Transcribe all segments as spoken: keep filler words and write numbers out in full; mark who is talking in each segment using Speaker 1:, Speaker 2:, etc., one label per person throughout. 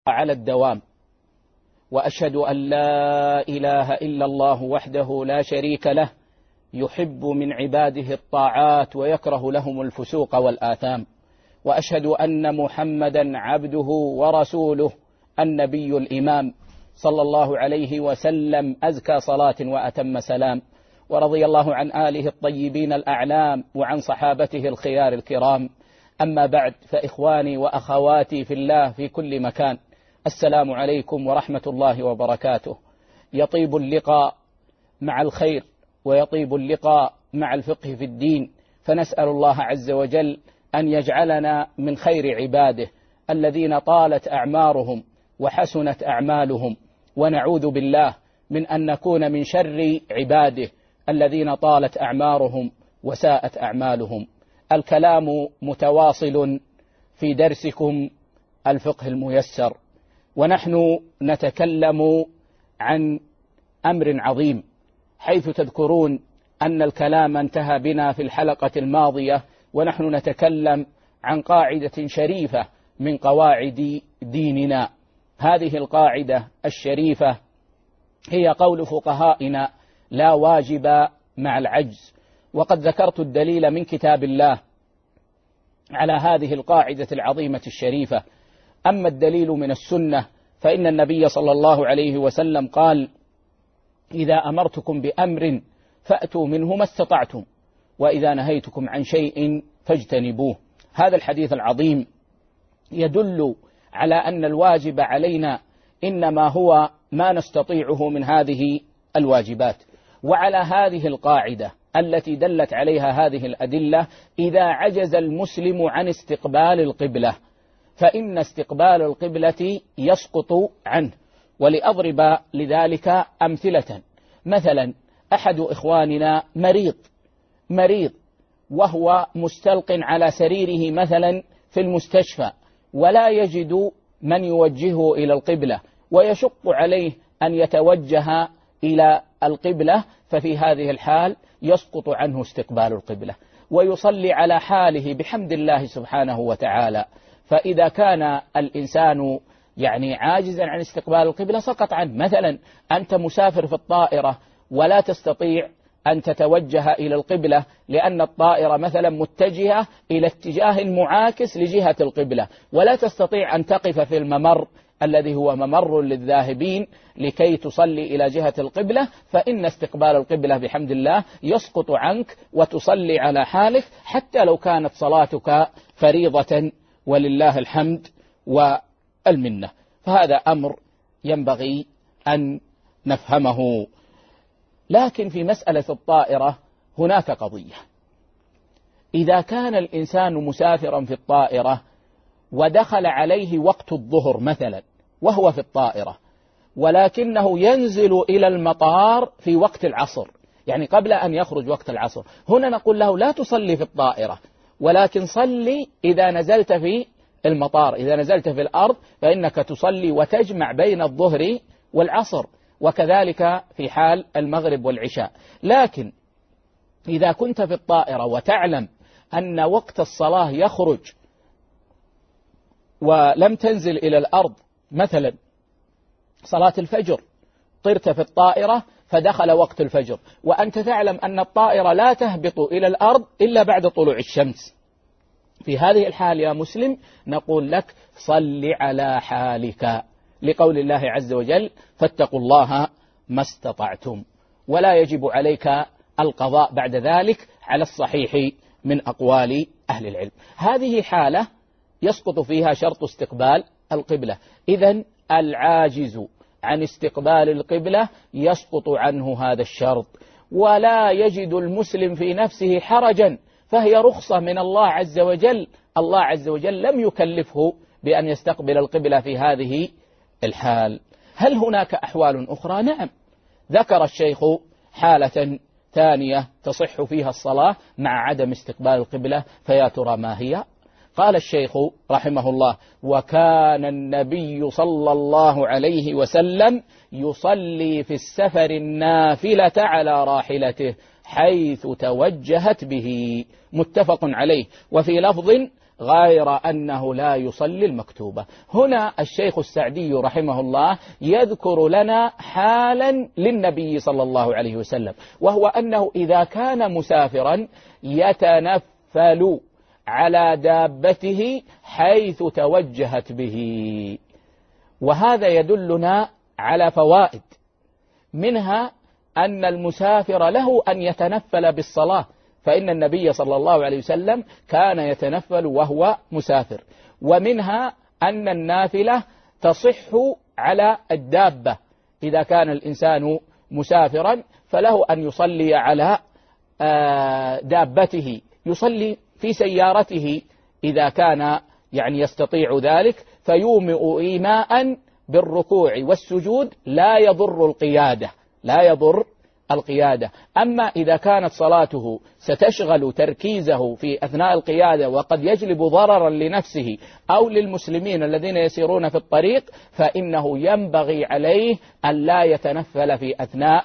Speaker 1: على الدوام، وأشهد أن لا إله إلا الله وحده لا شريك له، يحب من عباده الطاعات ويكره لهم الفسوق والآثام، وأشهد أن محمدا عبده ورسوله النبي الإمام صلى الله عليه وسلم، أزكى صلاة وأتم سلام، ورضي الله عن آله الطيبين الأعلام وعن صحابته الخيار الكرام. أما بعد، فإخواني وأخواتي في الله في كل مكان، السلام عليكم ورحمة الله وبركاته. يطيب اللقاء مع الخير ويطيب اللقاء مع الفقه في الدين، فنسأل الله عز وجل أن يجعلنا من خير عباده الذين طالت أعمارهم وحسنت أعمالهم، ونعوذ بالله من أن نكون من شر عباده الذين طالت أعمارهم وساءت أعمالهم. الكلام متواصل في درسكم الفقه الميسر، ونحن نتكلم عن أمر عظيم، حيث تذكرون أن الكلام انتهى بنا في الحلقة الماضية ونحن نتكلم عن قاعدة شريفة من قواعد ديننا. هذه القاعدة الشريفة هي قول فقهائنا: لا واجب مع العجز. وقد ذكرت الدليل من كتاب الله على هذه القاعدة العظيمة الشريفة. أما الدليل من السنة فإن النبي صلى الله عليه وسلم قال: إذا أمرتكم بأمر فأتوا منه ما استطعتم، وإذا نهيتكم عن شيء فاجتنبوه. هذا الحديث العظيم يدل على أن الواجب علينا إنما هو ما نستطيعه من هذه الواجبات. وعلى هذه القاعدة التي دلت عليها هذه الأدلة، إذا عجز المسلم عن استقبال القبلة فإن استقبال القبلة يسقط عنه. ولأضرب لذلك أمثلة: مثلا أحد إخواننا مريض مريض وهو مستلق على سريره مثلا في المستشفى، ولا يجد من يوجهه إلى القبلة، ويشق عليه أن يتوجه إلى القبلة، ففي هذه الحال يسقط عنه استقبال القبلة ويصلي على حاله بحمد الله سبحانه وتعالى. فإذا كان الإنسان يعني عاجزا عن استقبال القبلة سقط عنه. مثلا أنت مسافر في الطائرة ولا تستطيع أن تتوجه إلى القبلة لأن الطائرة مثلا متجهة إلى اتجاه معاكس لجهة القبلة، ولا تستطيع أن تقف في الممر الذي هو ممر للذاهبين لكي تصلي إلى جهة القبلة، فإن استقبال القبلة بحمد الله يسقط عنك وتصلي على حالك حتى لو كانت صلاتك فريضة، ولله الحمد والمنة. فهذا أمر ينبغي أن نفهمه. لكن في مسألة الطائرة هناك قضية: إذا كان الإنسان مسافرا في الطائرة ودخل عليه وقت الظهر مثلا وهو في الطائرة، ولكنه ينزل إلى المطار في وقت العصر، يعني قبل أن يخرج وقت العصر، هنا نقول له لا تصلي في الطائرة، ولكن صلي إذا نزلت في المطار. إذا نزلت في الأرض فإنك تصلي وتجمع بين الظهر والعصر، وكذلك في حال المغرب والعشاء. لكن إذا كنت في الطائرة وتعلم أن وقت الصلاة يخرج ولم تنزل إلى الأرض، مثلا صلاة الفجر، طرت في الطائرة فدخل وقت الفجر، وأنت تعلم أن الطائرة لا تهبط إلى الأرض إلا بعد طلوع الشمس، في هذه الحال يا مسلم نقول لك صل على حالك، لقول الله عز وجل: فاتقوا الله ما استطعتم. ولا يجب عليك القضاء بعد ذلك على الصحيح من أقوال أهل العلم. هذه حالة يسقط فيها شرط استقبال القبلة. إذن العاجز عن استقبال القبلة يسقط عنه هذا الشرط، ولا يجد المسلم في نفسه حرجا، فهي رخصة من الله عز وجل. الله عز وجل لم يكلفه بأن يستقبل القبلة في هذه الحال. هل هناك أحوال أخرى؟ نعم، ذكر الشيخ حالة ثانية تصح فيها الصلاة مع عدم استقبال القبلة، فيا ترى ما هي؟ قال الشيخ رحمه الله: وكان النبي صلى الله عليه وسلم يصلي في السفر النافلة على راحلته حيث توجهت به، متفق عليه. وفي لفظ: غير أنه لا يصلي المكتوبة. هنا الشيخ السعدي رحمه الله يذكر لنا حالا للنبي صلى الله عليه وسلم، وهو أنه إذا كان مسافرا يتنفل على دابته حيث توجهت به. وهذا يدلنا على فوائد، منها أن المسافر له أن يتنفل بالصلاة، فإن النبي صلى الله عليه وسلم كان يتنفل وهو مسافر. ومنها أن النافلة تصح على الدابة، إذا كان الإنسان مسافرا فله أن يصلي على دابته، يصلي في سيارته إذا كان يعني يستطيع ذلك، فيومئ إيماء بالركوع والسجود لا يضر القيادة، لا يضر القيادة. أما إذا كانت صلاته ستشغل تركيزه في أثناء القيادة وقد يجلب ضررا لنفسه أو للمسلمين الذين يسيرون في الطريق، فإنه ينبغي عليه أن لا يتنفل في أثناء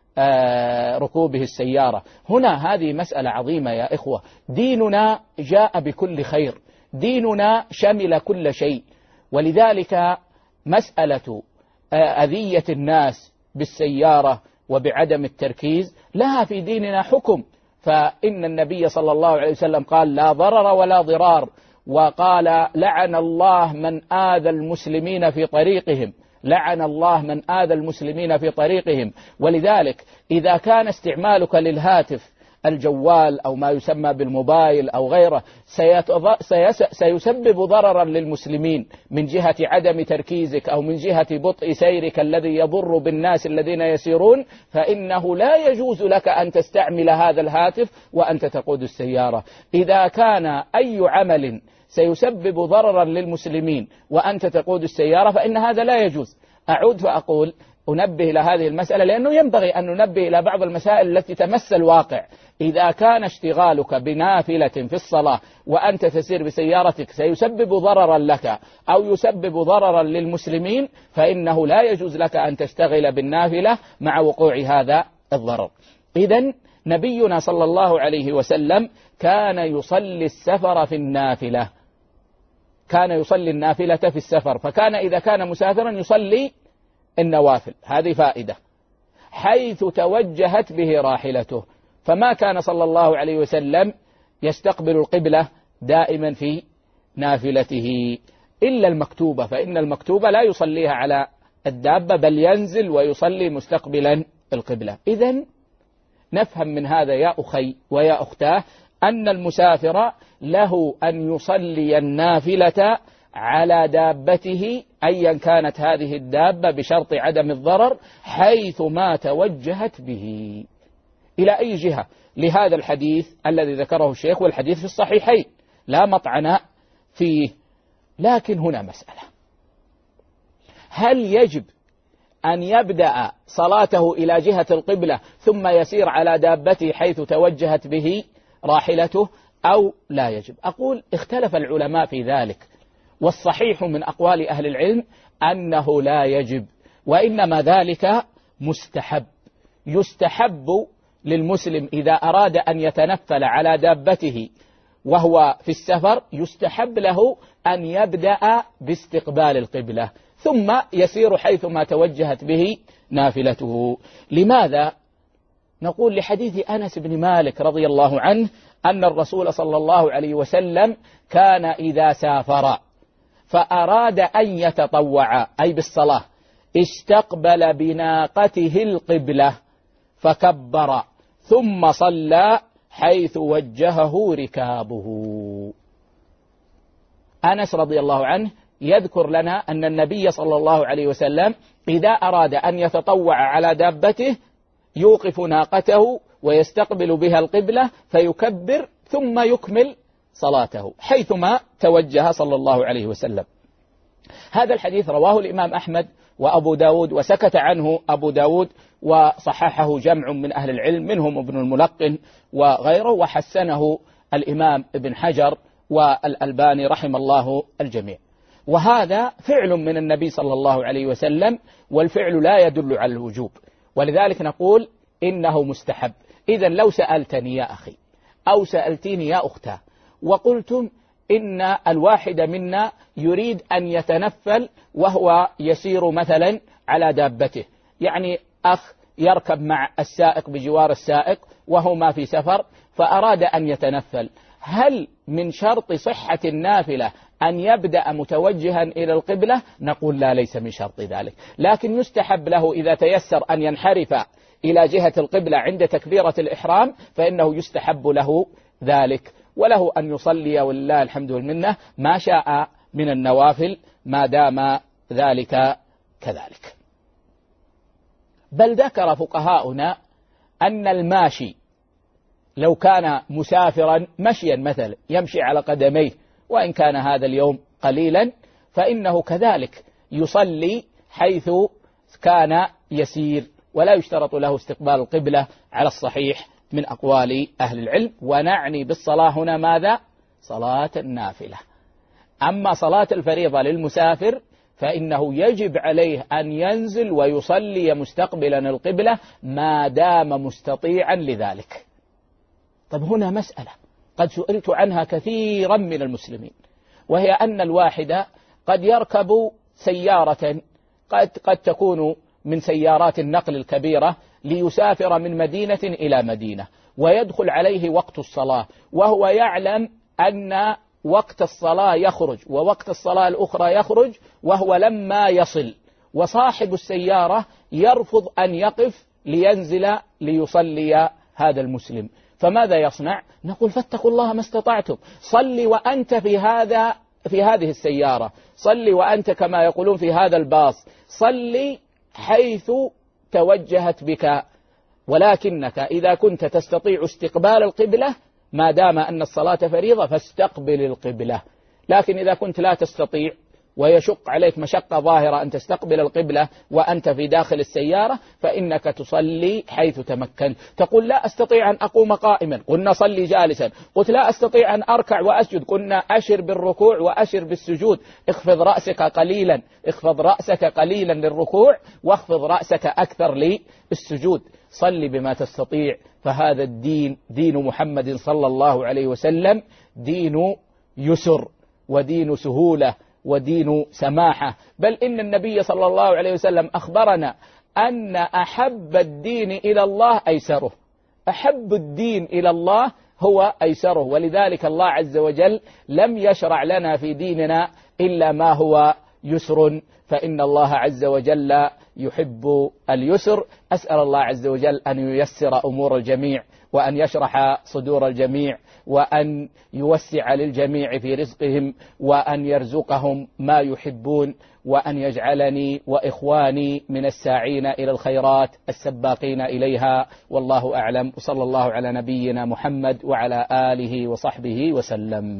Speaker 1: ركوبه السيارة. هنا هذه مسألة عظيمة يا إخوة، ديننا جاء بكل خير، ديننا شمل كل شيء، ولذلك مسألة أذية الناس بالسيارة وبعدم التركيز لها في ديننا حكم. فإن النبي صلى الله عليه وسلم قال لا ضرر ولا ضرار، وقال لعن الله من آذى المسلمين في طريقهم، لعن الله من آذى المسلمين في طريقهم. ولذلك إذا كان استعمالك للهاتف الجوال أو ما يسمى بالموبايل أو غيره سيسبب ضررا للمسلمين من جهة عدم تركيزك أو من جهة بطء سيرك الذي يضر بالناس الذين يسيرون، فإنه لا يجوز لك أن تستعمل هذا الهاتف وأنت تقود السيارة. إذا كان أي عمل سيسبب ضررا للمسلمين وأنت تقود السيارة فإن هذا لا يجوز. أعود فأقول أنبه إلى هذه المسألة، لأنه ينبغي أن ننبه إلى بعض المسائل التي تمس الواقع. إذا كان اشتغالك بنافلة في الصلاة وأنت تسير بسيارتك سيسبب ضررا لك أو يسبب ضررا للمسلمين، فإنه لا يجوز لك أن تشتغل بالنافلة مع وقوع هذا الضرر. إذن نبينا صلى الله عليه وسلم كان يصلي السفر في النافلة، كان يصلي النافلة في السفر، فكان إذا كان مسافرا يصلي النوافل. هذه فائدة. حيث توجهت به راحلته، فما كان صلى الله عليه وسلم يستقبل القبلة دائما في نافلته إلا المكتوبة، فإن المكتوبة لا يصليها على الدابة بل ينزل ويصلي مستقبلا القبلة. إذن نفهم من هذا يا أخي ويا أختاه أن المسافر له أن يصلي النافلة على دابته أيا كانت هذه الدابة بشرط عدم الضرر حيث ما توجهت به. إلى أي جهة؟ لهذا الحديث الذي ذكره الشيخ، والحديث في الصحيحين لا مطعن فيه. لكن هنا مسألة، هل يجب أن يبدأ صلاته إلى جهة القبلة ثم يسير على دابته حيث توجهت به راحلته أو لا يجب؟ أقول اختلف العلماء في ذلك، والصحيح من أقوال أهل العلم أنه لا يجب، وإنما ذلك مستحب. يستحب للمسلم إذا أراد أن يتنفل على دابته وهو في السفر يستحب له أن يبدأ باستقبال القبلة ثم يسير حيثما توجهت به نافلته. لماذا؟ نقول لحديث أنس بن مالك رضي الله عنه أن الرسول صلى الله عليه وسلم كان إذا سافر فأراد أن يتطوع أي بالصلاة استقبل بناقته القبلة فكبر ثم صلى حيث وجهه ركابه. أنس رضي الله عنه يذكر لنا أن النبي صلى الله عليه وسلم إذا أراد أن يتطوع على دابته يوقف ناقته ويستقبل بها القبلة فيكبر ثم يكمل صلاته حيثما توجه صلى الله عليه وسلم. هذا الحديث رواه الإمام أحمد وأبو داود، وسكت عنه أبو داود وصححه جمع من أهل العلم منهم ابن الملقن وغيره، وحسنه الإمام ابن حجر والألباني رحم الله الجميع. وهذا فعل من النبي صلى الله عليه وسلم، والفعل لا يدل على الوجوب، ولذلك نقول إنه مستحب. إذن لو سألتني يا أخي أو سألتيني يا أختاه وقلتم إن الواحد منا يريد أن يتنفل وهو يسير مثلا على دابته، يعني أخ يركب مع السائق بجوار السائق وهو ما في سفر فأراد أن يتنفل، هل من شرط صحة النافلة أن يبدأ متوجها إلى القبلة؟ نقول لا، ليس من شرط ذلك، لكن يستحب له إذا تيسر أن ينحرف إلى جهة القبلة عند تكبيرة الإحرام فإنه يستحب له ذلك، وله أن يصلي ولله الحمد والمنة ما شاء من النوافل ما دام ذلك كذلك. بل ذكر فقهاؤنا أن الماشي لو كان مسافرا مشيا مثلا يمشي على قدميه وإن كان هذا اليوم قليلا فإنه كذلك يصلي حيث كان يسير، ولا يشترط له استقبال القبلة على الصحيح من أقوال أهل العلم. ونعني بالصلاة هنا ماذا؟ صلاة النافلة. أما صلاة الفريضة للمسافر فإنه يجب عليه أن ينزل ويصلي مستقبلا القبلة ما دام مستطيعا لذلك. طب هنا مسألة قد سئلت عنها كثيرا من المسلمين، وهي أن الواحد قد يركب سيارة قد, قد تكون من سيارات النقل الكبيرة ليسافر من مدينة إلى مدينة، ويدخل عليه وقت الصلاة وهو يعلم أن وقت الصلاة يخرج ووقت الصلاة الأخرى يخرج وهو لما يصل، وصاحب السيارة يرفض أن يقف لينزل ليصلي هذا المسلم، فماذا يصنع؟ نقول فاتقوا الله ما استطعتم، صلي وأنت في هذا في هذه السيارة، صلي وأنت كما يقولون في هذا الباص، صلي حيث توجهت بك، ولكنك إذا كنت تستطيع استقبال القبلة ما دام أن الصلاة فريضة فاستقبل القبلة، لكن إذا كنت لا تستطيع ويشق عليك مشقة ظاهرة أن تستقبل القبلة وأنت في داخل السيارة فإنك تصلي حيث تمكن. تقول لا أستطيع أن أقوم قائما، قلنا صلي جالسا. قلت لا أستطيع أن أركع وأسجد، قلنا أشر بالركوع وأشر بالسجود. اخفض رأسك قليلا، اخفض رأسك قليلا للركوع واخفض رأسك أكثر للسجود. صلي بما تستطيع، فهذا الدين دين محمد صلى الله عليه وسلم دين يسر ودين سهولة ودين سماحة، بل إن النبي صلى الله عليه وسلم أخبرنا أن أحب الدين إلى الله أيسره، أحب الدين إلى الله هو أيسره، ولذلك الله عز وجل لم يشرع لنا في ديننا إلا ما هو يسر، فإن الله عز وجل يحب اليسر. أسأل الله عز وجل أن ييسر أمور الجميع وأن يشرح صدور الجميع وأن يوسع للجميع في رزقهم وأن يرزقهم ما يحبون، وأن يجعلني وإخواني من الساعين إلى الخيرات السباقين إليها، والله أعلم. وصلى الله على نبينا محمد وعلى آله وصحبه وسلم.